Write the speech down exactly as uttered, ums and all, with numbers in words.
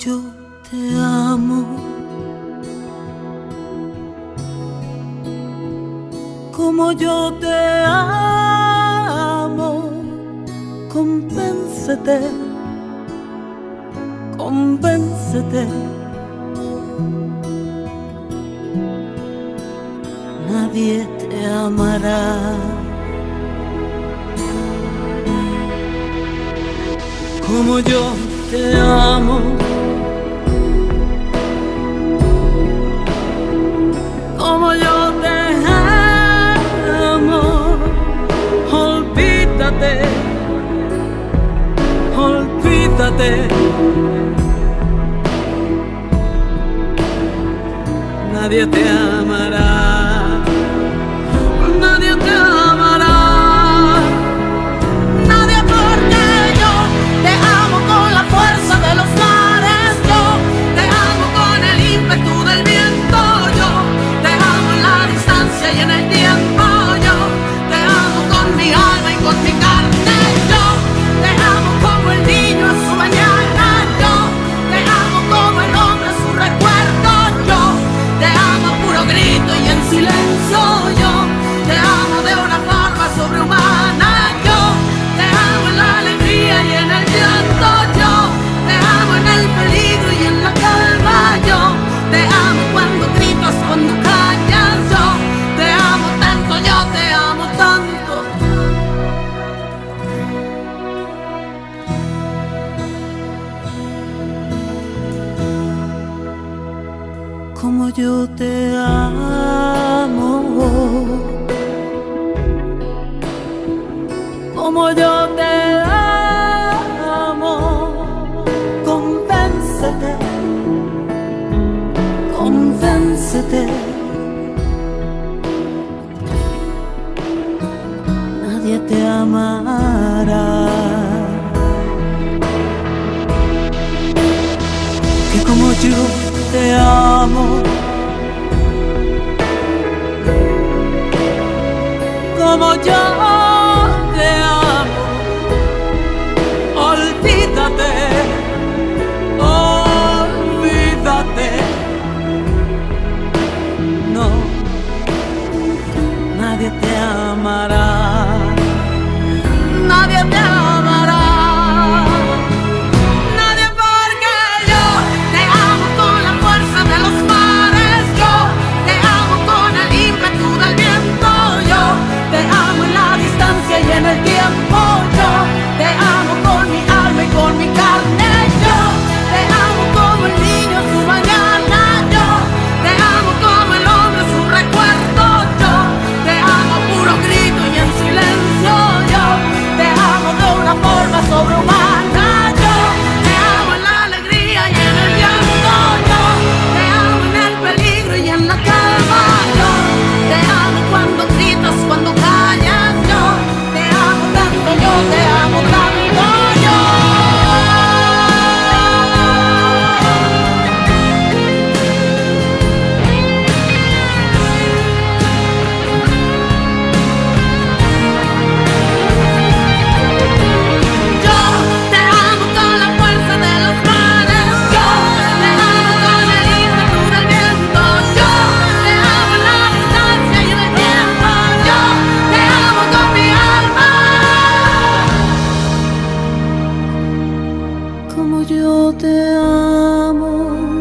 yo te amo, como yo te amo. Convéncete, convéncete. Nadie te amará como yo te amo, como yo te amo. Olvídate, olvídate. Nadie te amará, nadie te amará. Nadie, porque yo te amo con la fuerza de los mares. Yo te amo con el ímpetu del viento. Yo te amo en la distancia y en el tiempo. Yo te amo con mi alma y con mi carne. Yo te amo como el niño a su mañana. Yo te amo como el hombre a su recuerdo. Yo te amo a puro grito y en silencio. Yo te amo de una forma sobrehumana. Yo te amo en la alegría y en el llanto. Yo te amo en el peligro y en la calma. Yo te amo cuando gritas, cuando callas. Yo te amo tanto, yo te amo tanto. Como yo te amo, como yo te amo. Convéncete, convéncete. Nadie te amará que como yo te amo, como yo te amo. Olvídate, olvídate. No, nadie te amará, nadie te amará. Nadie, porque yo te amo con la fuerza de los mares. Yo te amo con el ímpetu del viento. Yo te amo en la distancia y en el tiempo. Yo te amo con mi alma y con mi carne. Yo te amo como el niño su mañana. Yo te amo como el hombre su recuerdo. Yo te amo a puro grito y en silencio. Yo te amo de una forma sobrehumana. Yo te amo en la alegría y en el llanto. Yo te amo en el peligro y en la calma. Yo te amo cuando gritas, cuando callas. Yo te amo tanto, yo te amo tanto. Yo Yo te amo con la fuerza de los mares. Yo te amo con el ímpetu del viento. Yo te amo en la distancia y en el tiempo. Yo te amo con mi alma, como yo te amo.